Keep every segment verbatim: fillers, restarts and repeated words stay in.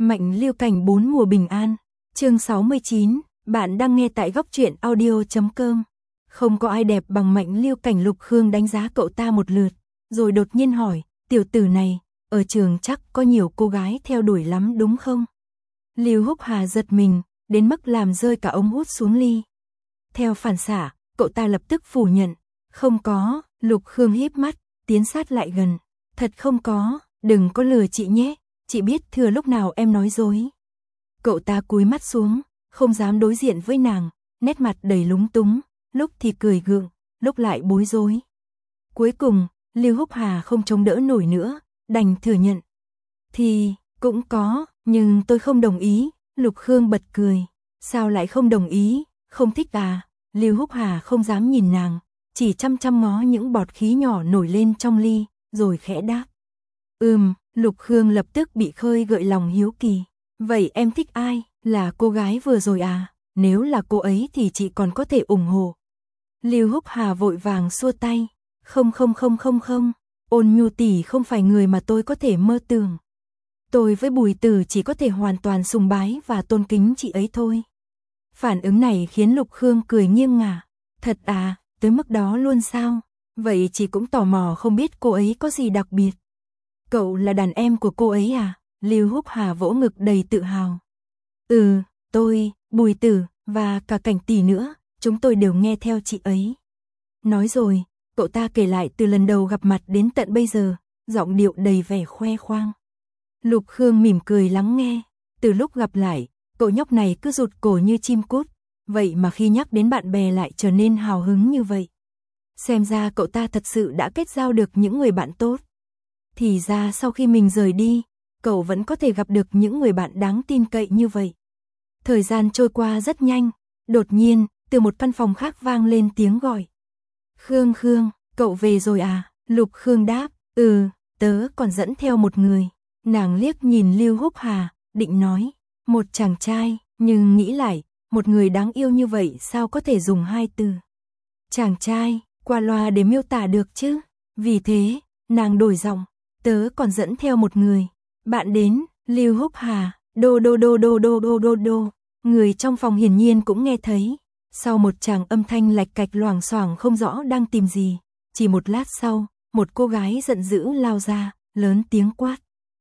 Mạnh Lưu Cảnh bốn mùa bình an, chương sáu mươi chín, bạn đang nghe tại góc truyện audio chấm com. Không có ai đẹp bằng Mạnh Lưu Cảnh. Lục Khương đánh giá cậu ta một lượt, rồi đột nhiên hỏi, tiểu tử này, ở trường chắc có nhiều cô gái theo đuổi lắm đúng không? Lưu Húc Hà giật mình, đến mức làm rơi cả ống hút xuống ly. Theo phản xạ, cậu ta lập tức phủ nhận, không có. Lục Khương híp mắt, tiến sát lại gần, thật không có, đừng có lừa chị nhé, chị biết thừa lúc nào em nói dối. Cậu ta cúi mắt xuống, không dám đối diện với nàng, nét mặt đầy lúng túng, lúc thì cười gượng, lúc lại bối rối. Cuối cùng, Lưu Húc Hà không chống đỡ nổi nữa, đành thừa nhận. Thì, cũng có, nhưng tôi không đồng ý. Lục Khương bật cười, sao lại không đồng ý, không thích à? Lưu Húc Hà không dám nhìn nàng, chỉ chăm chăm ngó những bọt khí nhỏ nổi lên trong ly, rồi khẽ đáp. Ừm, Lục Khương lập tức bị khơi gợi lòng hiếu kỳ. Vậy em thích ai, là cô gái vừa rồi à? Nếu là cô ấy thì chị còn có thể ủng hộ. Lưu Húc Hà vội vàng xua tay. Không không không không không, Ôn Nhu tỷ không phải người mà tôi có thể mơ tưởng. Tôi với Bùi Tử chỉ có thể hoàn toàn sùng bái và tôn kính chị ấy thôi. Phản ứng này khiến Lục Khương cười nghiêng ngả. Thật à, tới mức đó luôn sao? Vậy chị cũng tò mò không biết cô ấy có gì đặc biệt. Cậu là đàn em của cô ấy à? Lưu Húc Hà vỗ ngực đầy tự hào. Ừ, tôi, Bùi Tử, và cả Cảnh tỷ nữa, chúng tôi đều nghe theo chị ấy. Nói rồi, cậu ta kể lại từ lần đầu gặp mặt đến tận bây giờ, giọng điệu đầy vẻ khoe khoang. Lục Khương mỉm cười lắng nghe, từ lúc gặp lại, cậu nhóc này cứ rụt cổ như chim cút, vậy mà khi nhắc đến bạn bè lại trở nên hào hứng như vậy. Xem ra cậu ta thật sự đã kết giao được những người bạn tốt. Thì ra sau khi mình rời đi, cậu vẫn có thể gặp được những người bạn đáng tin cậy như vậy. Thời gian trôi qua rất nhanh, đột nhiên, từ một căn phòng khác vang lên tiếng gọi. Khương Khương, cậu về rồi à? Lục Khương đáp, ừ, tớ còn dẫn theo một người. Nàng liếc nhìn Lưu Húc Hà, định nói, một chàng trai, nhưng nghĩ lại, một người đáng yêu như vậy sao có thể dùng hai từ. Chàng trai, qua loa để miêu tả được chứ. Vì thế, nàng đổi giọng, tớ còn dẫn theo một người. Bạn đến, Lưu Húc Hà, đô đô đô đô đô đô đô đô. Người trong phòng hiển nhiên cũng nghe thấy. Sau một tràng âm thanh lạch cạch loảng xoảng không rõ đang tìm gì, chỉ một lát sau, một cô gái giận dữ lao ra, lớn tiếng quát.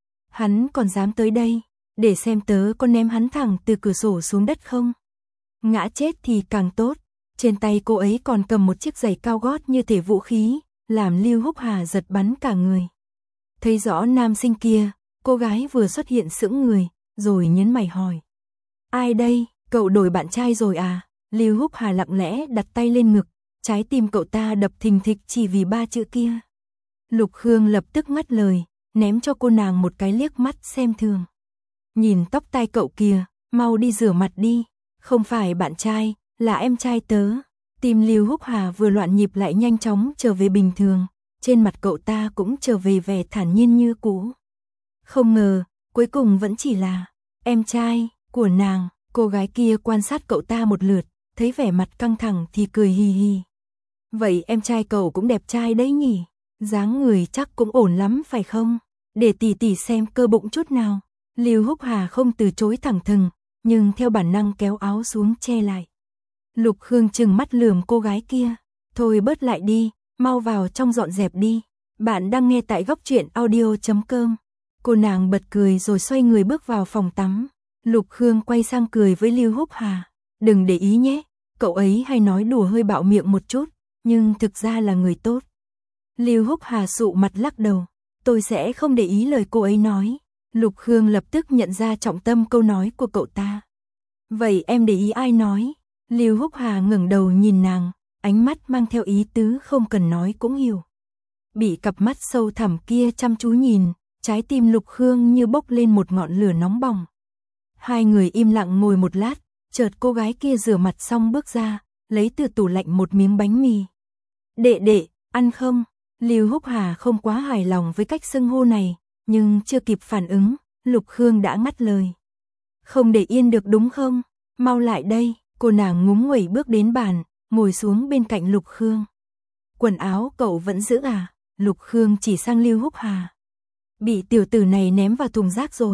Hắn còn dám tới đây, để xem tớ có ném hắn thẳng từ cửa sổ xuống đất không? Ngã chết thì càng tốt. Trên tay cô ấy còn cầm một chiếc giày cao gót như thể vũ khí, làm Lưu Húc Hà giật bắn cả người. Thấy rõ nam sinh kia, cô gái vừa xuất hiện sững người, rồi nhấn mày hỏi. Ai đây, cậu đổi bạn trai rồi à? Lưu Húc Hà lặng lẽ đặt tay lên ngực, trái tim cậu ta đập thình thịch chỉ vì ba chữ kia. Lục Khương lập tức ngắt lời, ném cho cô nàng một cái liếc mắt xem thường. Nhìn tóc tai cậu kìa, mau đi rửa mặt đi, không phải bạn trai, là em trai tớ. Tim Lưu Húc Hà vừa loạn nhịp lại nhanh chóng trở về bình thường, trên mặt cậu ta cũng trở về vẻ thản nhiên như cũ. Không ngờ, cuối cùng vẫn chỉ là em trai của nàng. Cô gái kia quan sát cậu ta một lượt, thấy vẻ mặt căng thẳng thì cười hì hì. Vậy em trai cậu cũng đẹp trai đấy nhỉ? Dáng người chắc cũng ổn lắm phải không? Để tỷ tỷ xem cơ bụng chút nào. Lưu Húc Hà không từ chối thẳng thừng, nhưng theo bản năng kéo áo xuống che lại. Lục Khương trừng mắt lườm cô gái kia. Thôi bớt lại đi, mau vào trong dọn dẹp đi. Bạn đang nghe tại góc truyện audio chấm com. Cô nàng bật cười rồi xoay người bước vào phòng tắm. Lục Khương quay sang cười với Lưu Húc Hà. Đừng để ý nhé, cậu ấy hay nói đùa hơi bạo miệng một chút, nhưng thực ra là người tốt. Lưu Húc Hà sụ mặt lắc đầu. Tôi sẽ không để ý lời cô ấy nói. Lục Khương lập tức nhận ra trọng tâm câu nói của cậu ta. Vậy em để ý ai nói? Lưu Húc Hà ngẩng đầu nhìn nàng, ánh mắt mang theo ý tứ không cần nói cũng hiểu. Bị cặp mắt sâu thẳm kia chăm chú nhìn, trái tim Lục Khương như bốc lên một ngọn lửa nóng bỏng. Hai người im lặng ngồi một lát, chợt cô gái kia rửa mặt xong bước ra, lấy từ tủ lạnh một miếng bánh mì. Đệ đệ, ăn không? Lưu Húc Hà không quá hài lòng với cách xưng hô này, nhưng chưa kịp phản ứng, Lục Khương đã ngắt lời. Không để yên được đúng không? Mau lại đây, cô nàng ngúng nguẩy bước đến bàn, ngồi xuống bên cạnh Lục Khương. Quần áo cậu vẫn giữ à? Lục Khương chỉ sang Lưu Húc Hà. Bị tiểu tử này ném vào thùng rác rồi.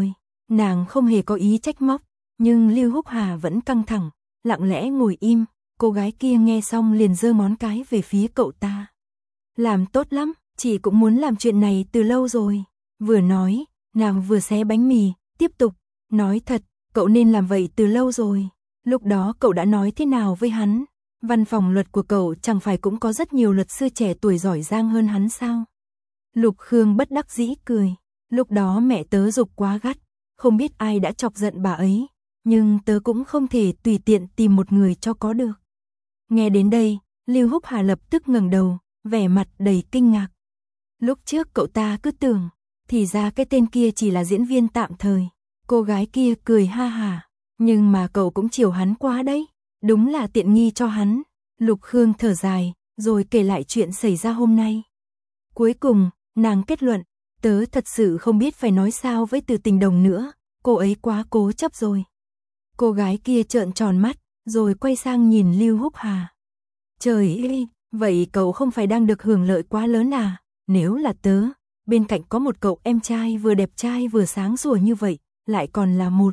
Nàng không hề có ý trách móc, nhưng Lưu Húc Hà vẫn căng thẳng, lặng lẽ ngồi im. Cô gái kia nghe xong liền giơ ngón cái về phía cậu ta. Làm tốt lắm, chị cũng muốn làm chuyện này từ lâu rồi. Vừa nói, nàng vừa xé bánh mì, tiếp tục, nói thật, cậu nên làm vậy từ lâu rồi. Lúc đó cậu đã nói thế nào với hắn? Văn phòng luật của cậu chẳng phải cũng có rất nhiều luật sư trẻ tuổi giỏi giang hơn hắn sao? Lục Khương bất đắc dĩ cười. Lúc đó mẹ tớ giục quá gắt, không biết ai đã chọc giận bà ấy, nhưng tớ cũng không thể tùy tiện tìm một người cho có được. Nghe đến đây, Lưu Húc Hà lập tức ngẩng đầu, vẻ mặt đầy kinh ngạc. Lúc trước cậu ta cứ tưởng, thì ra cái tên kia chỉ là diễn viên tạm thời. Cô gái kia cười ha hả, nhưng mà cậu cũng chiều hắn quá đấy, đúng là tiện nghi cho hắn. Lục Khương thở dài, rồi kể lại chuyện xảy ra hôm nay. Cuối cùng, nàng kết luận, tớ thật sự không biết phải nói sao với Từ Tình Đồng nữa, cô ấy quá cố chấp rồi. Cô gái kia trợn tròn mắt, rồi quay sang nhìn Lưu Húc Hà. Trời ơi, vậy cậu không phải đang được hưởng lợi quá lớn à? Nếu là tớ, bên cạnh có một cậu em trai vừa đẹp trai vừa sáng sủa như vậy, lại còn là một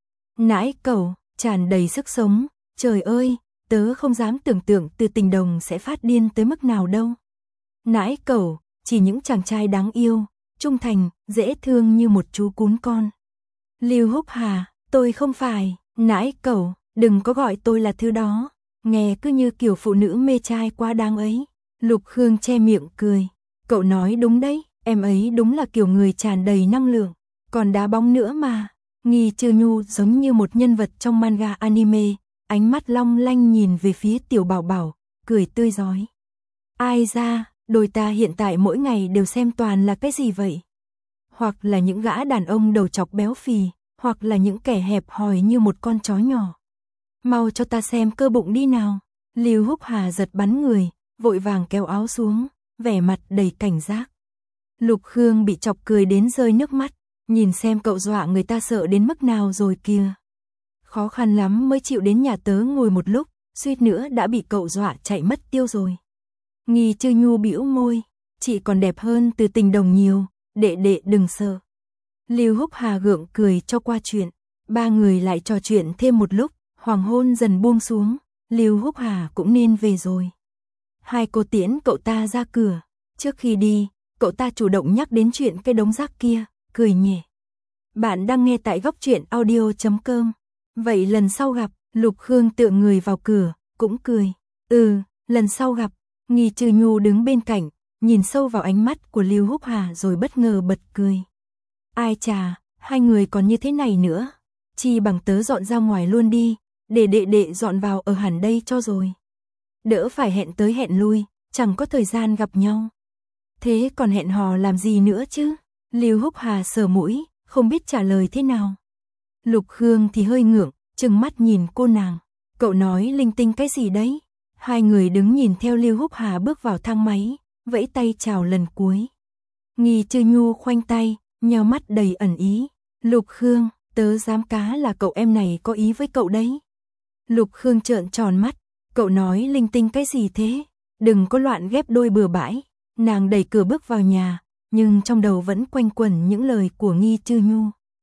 nãi cậu, tràn đầy sức sống. Trời ơi, tớ không dám tưởng tượng Từ Tình Đồng sẽ phát điên tới mức nào đâu. Nãi cậu, chỉ những chàng trai đáng yêu, trung thành, dễ thương như một chú cún con. Lưu Húc Hà, tôi không phải, nãi cậu, đừng có gọi tôi là thứ đó, nghe cứ như kiểu phụ nữ mê trai quá đáng ấy. Lục Khương che miệng cười, cậu nói đúng đấy, em ấy đúng là kiểu người tràn đầy năng lượng, còn đá bóng nữa mà. Nghi Trư Nhu giống như một nhân vật trong manga anime, ánh mắt long lanh nhìn về phía Tiểu Bảo Bảo, cười tươi rói. Ai ra, đôi ta hiện tại mỗi ngày đều xem toàn là cái gì vậy? Hoặc là những gã đàn ông đầu chọc béo phì, hoặc là những kẻ hẹp hòi như một con chó nhỏ. Mau cho ta xem cơ bụng đi nào. Lưu Húc Hà giật bắn người, vội vàng kéo áo xuống, vẻ mặt đầy cảnh giác. Lục Khương bị chọc cười đến rơi nước mắt, nhìn xem cậu dọa người ta sợ đến mức nào rồi kìa. Khó khăn lắm mới chịu đến nhà tớ ngồi một lúc, suýt nữa đã bị cậu dọa chạy mất tiêu rồi. Nghi Trư Nhu bĩu môi, chị còn đẹp hơn Từ Tình Đồng nhiều, đệ đệ đừng sợ. Lưu Húc Hà gượng cười cho qua chuyện, ba người lại trò chuyện thêm một lúc, hoàng hôn dần buông xuống, Lưu Húc Hà cũng nên về rồi. Hai cô tiễn cậu ta ra cửa, trước khi đi, cậu ta chủ động nhắc đến chuyện cái đống rác kia, cười nhẹ. Bạn đang nghe tại góc truyện audio chấm com. Vậy lần sau gặp, Lục Khương tựa người vào cửa, cũng cười. Ừ, lần sau gặp. Nghi Trư Nhu đứng bên cạnh, nhìn sâu vào ánh mắt của Lưu Húc Hà rồi bất ngờ bật cười. Ai chà, hai người còn như thế này nữa. Chi bằng tớ dọn ra ngoài luôn đi, để đệ đệ dọn vào ở hẳn đây cho rồi. Đỡ phải hẹn tới hẹn lui, chẳng có thời gian gặp nhau. Thế còn hẹn hò làm gì nữa chứ? Lưu Húc Hà sờ mũi, không biết trả lời thế nào. Lục Khương thì hơi ngượng, trừng mắt nhìn cô nàng. Cậu nói linh tinh cái gì đấy? Hai người đứng nhìn theo Lưu Húc Hà bước vào thang máy, vẫy tay chào lần cuối. Nghi Trư Nhu khoanh tay, nheo mắt đầy ẩn ý. Lục Khương, tớ dám cá là cậu em này có ý với cậu đấy. Lục Khương trợn tròn mắt, cậu nói linh tinh cái gì thế? Đừng có loạn ghép đôi bừa bãi. Nàng đẩy cửa bước vào nhà, nhưng trong đầu vẫn quanh quẩn những lời của Nghi Trư Nhu.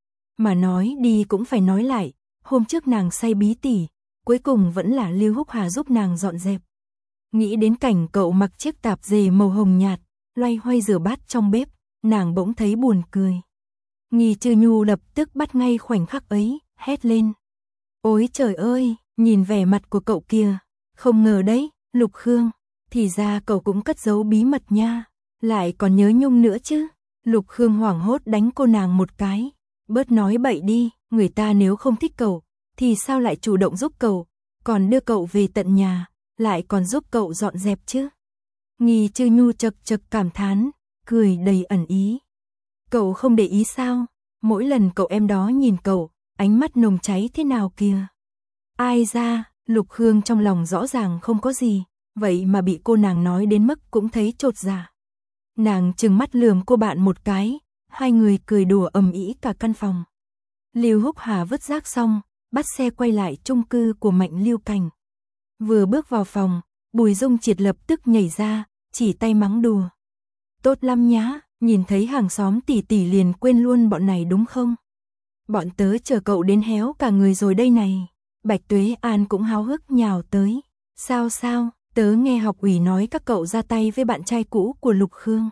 Mà nói đi cũng phải nói lại, hôm trước nàng say bí tỉ, cuối cùng vẫn là Lưu Húc Hà giúp nàng dọn dẹp. Nghĩ đến cảnh cậu mặc chiếc tạp dề màu hồng nhạt, loay hoay rửa bát trong bếp, nàng bỗng thấy buồn cười. Nghi Trư Nhu lập tức bắt ngay khoảnh khắc ấy, hét lên. Ôi trời ơi, nhìn vẻ mặt của cậu kìa, không ngờ đấy, Lục Khương, thì ra cậu cũng cất giấu bí mật nha, lại còn nhớ nhung nữa chứ. Lục Khương hoảng hốt đánh cô nàng một cái, bớt nói bậy đi, người ta nếu không thích cậu, thì sao lại chủ động giúp cậu, còn đưa cậu về tận nhà, lại còn giúp cậu dọn dẹp chứ. Nghi Trư Nhu chật chật cảm thán, cười đầy ẩn ý. Cậu không để ý sao, mỗi lần cậu em đó nhìn cậu, ánh mắt nồng cháy thế nào kìa. Ai ra, Lục Khương trong lòng rõ ràng không có gì, vậy mà bị cô nàng nói đến mức cũng thấy chột dạ. Nàng trừng mắt lườm cô bạn một cái, hai người cười đùa ầm ĩ cả căn phòng. Lưu Húc Hà vứt rác xong, bắt xe quay lại chung cư của Mạnh Lưu Cảnh. Vừa bước vào phòng, Bùi Dung Triệt lập tức nhảy ra, chỉ tay mắng đùa. Tốt lắm nhá, nhìn thấy hàng xóm tỷ tỷ liền quên luôn bọn này đúng không? Bọn tớ chờ cậu đến héo cả người rồi đây này. Bạch Tuế An cũng háo hức nhào tới. Sao sao, tớ nghe học ủy nói các cậu ra tay với bạn trai cũ của Lục Khương.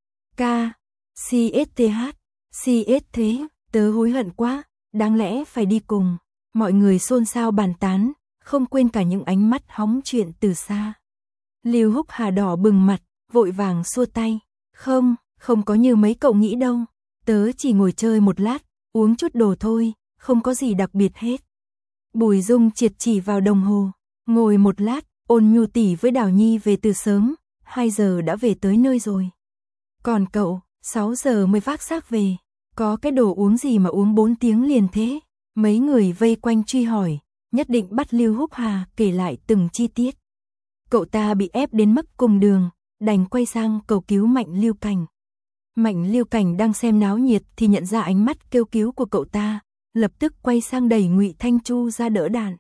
Ca, xê ét tê hát, xê ét thế, tớ hối hận quá, đáng lẽ phải đi cùng. Mọi người xôn xao bàn tán, không quên cả những ánh mắt hóng chuyện từ xa. Lưu Húc Hà đỏ bừng mặt, vội vàng xua tay. Không, không có như mấy cậu nghĩ đâu. Tớ chỉ ngồi chơi một lát, uống chút đồ thôi, không có gì đặc biệt hết. Bùi Dung Triệt chỉ vào đồng hồ. Ngồi một lát, Ôn Nhu tỷ với Đào Nhi về từ sớm, hai giờ đã về tới nơi rồi. Còn cậu, sáu giờ mới vác xác về. Có cái đồ uống gì mà uống bốn tiếng liền thế? Mấy người vây quanh truy hỏi, nhất định bắt Lưu Húc Hà kể lại từng chi tiết. Cậu ta bị ép đến mức cùng đường, đành quay sang cầu cứu Mạnh Lưu Cảnh. Mạnh Lưu Cảnh đang xem náo nhiệt thì nhận ra ánh mắt kêu cứu của cậu ta, lập tức quay sang đẩy Ngụy Thanh Chu ra đỡ đạn.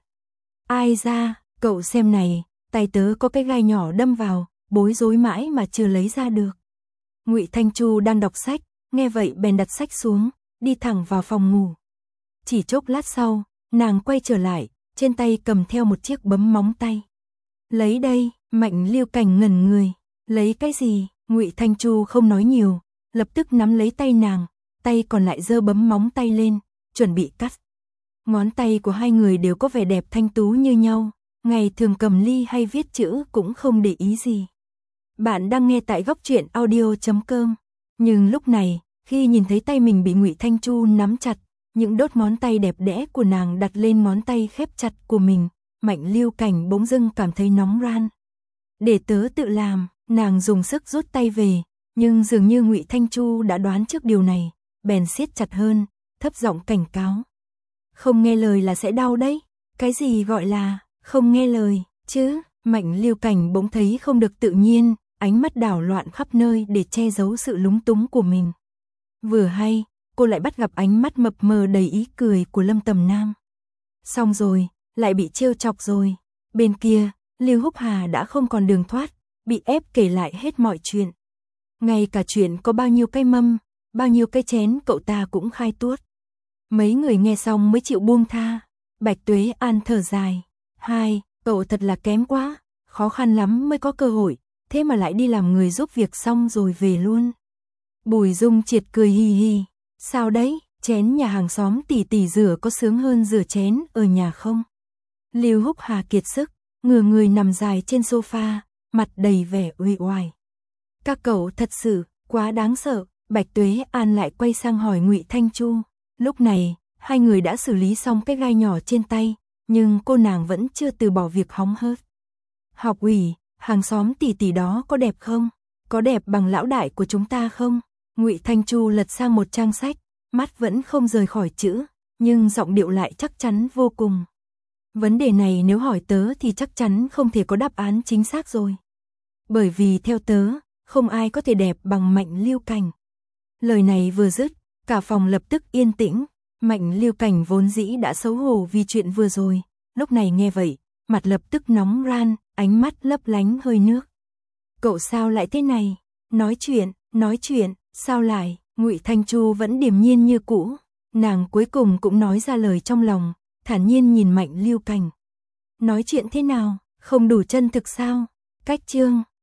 Ai ra, cậu xem này, tay tớ có cái gai nhỏ đâm vào, bối rối mãi mà chưa lấy ra được. Ngụy Thanh Chu đang đọc sách, nghe vậy bèn đặt sách xuống, đi thẳng vào phòng ngủ. Chỉ chốc lát sau, nàng quay trở lại, trên tay cầm theo một chiếc bấm móng tay. Lấy đây, Mạnh Lưu Cảnh ngẩn người. Lấy cái gì? Ngụy Thanh Chu không nói nhiều, lập tức nắm lấy tay nàng, tay còn lại giơ bấm móng tay lên, chuẩn bị cắt. Ngón tay của hai người đều có vẻ đẹp thanh tú như nhau, ngày thường cầm ly hay viết chữ cũng không để ý gì. Bạn đang nghe tại góc truyện audio chấm com. Nhưng lúc này, khi nhìn thấy tay mình bị Ngụy Thanh Chu nắm chặt, những đốt ngón tay đẹp đẽ của nàng đặt lên ngón tay khép chặt của mình, Mạnh Lưu Cảnh bỗng dưng cảm thấy nóng ran. Để tớ tự làm, nàng dùng sức rút tay về, nhưng dường như Ngụy Thanh Chu đã đoán trước điều này, bèn siết chặt hơn, thấp giọng cảnh cáo. Không nghe lời là sẽ đau đấy. Cái gì gọi là không nghe lời chứ? Mạnh Lưu Cảnh bỗng thấy không được tự nhiên, ánh mắt đảo loạn khắp nơi để che giấu sự lúng túng của mình. Vừa hay, cô lại bắt gặp ánh mắt mập mờ đầy ý cười của Lâm Tầm Nam. Xong rồi, lại bị trêu chọc rồi. Bên kia, Lưu Húc Hà đã không còn đường thoát, bị ép kể lại hết mọi chuyện. Ngay cả chuyện có bao nhiêu cái mâm, bao nhiêu cái chén cậu ta cũng khai tuốt. Mấy người nghe xong mới chịu buông tha. Bạch Tuế An thở dài. Hai, cậu thật là kém quá, khó khăn lắm mới có cơ hội, thế mà lại đi làm người giúp việc xong rồi về luôn. Bùi Dung Triệt cười hì hì. Sao đấy, chén nhà hàng xóm tỷ tỷ rửa có sướng hơn rửa chén ở nhà không? Lưu Húc Hà kiệt sức, ngửa người nằm dài trên sofa, mặt đầy vẻ uể oải. Các cậu thật sự quá đáng sợ. Bạch Tuế An lại quay sang hỏi Ngụy Thanh Chu. Lúc này, hai người đã xử lý xong cái gai nhỏ trên tay, nhưng cô nàng vẫn chưa từ bỏ việc hóng hớt. Học ủy, hàng xóm tỷ tỷ đó có đẹp không? Có đẹp bằng lão đại của chúng ta không? Ngụy Thanh Chu lật sang một trang sách, mắt vẫn không rời khỏi chữ, nhưng giọng điệu lại chắc chắn vô cùng. Vấn đề này nếu hỏi tớ thì chắc chắn không thể có đáp án chính xác rồi. Bởi vì theo tớ, không ai có thể đẹp bằng Mạnh Lưu Cảnh. Lời này vừa dứt, cả phòng lập tức yên tĩnh. Mạnh Lưu Cảnh vốn dĩ đã xấu hổ vì chuyện vừa rồi, lúc này nghe vậy, mặt lập tức nóng ran, ánh mắt lấp lánh hơi nước. Cậu sao lại thế này? Nói chuyện, nói chuyện, sao lại? Ngụy Thanh Chu vẫn điềm nhiên như cũ, nàng cuối cùng cũng nói ra lời trong lòng, thản nhiên nhìn Mạnh Lưu Cảnh. Nói chuyện thế nào? Không đủ chân thực sao? Cách chương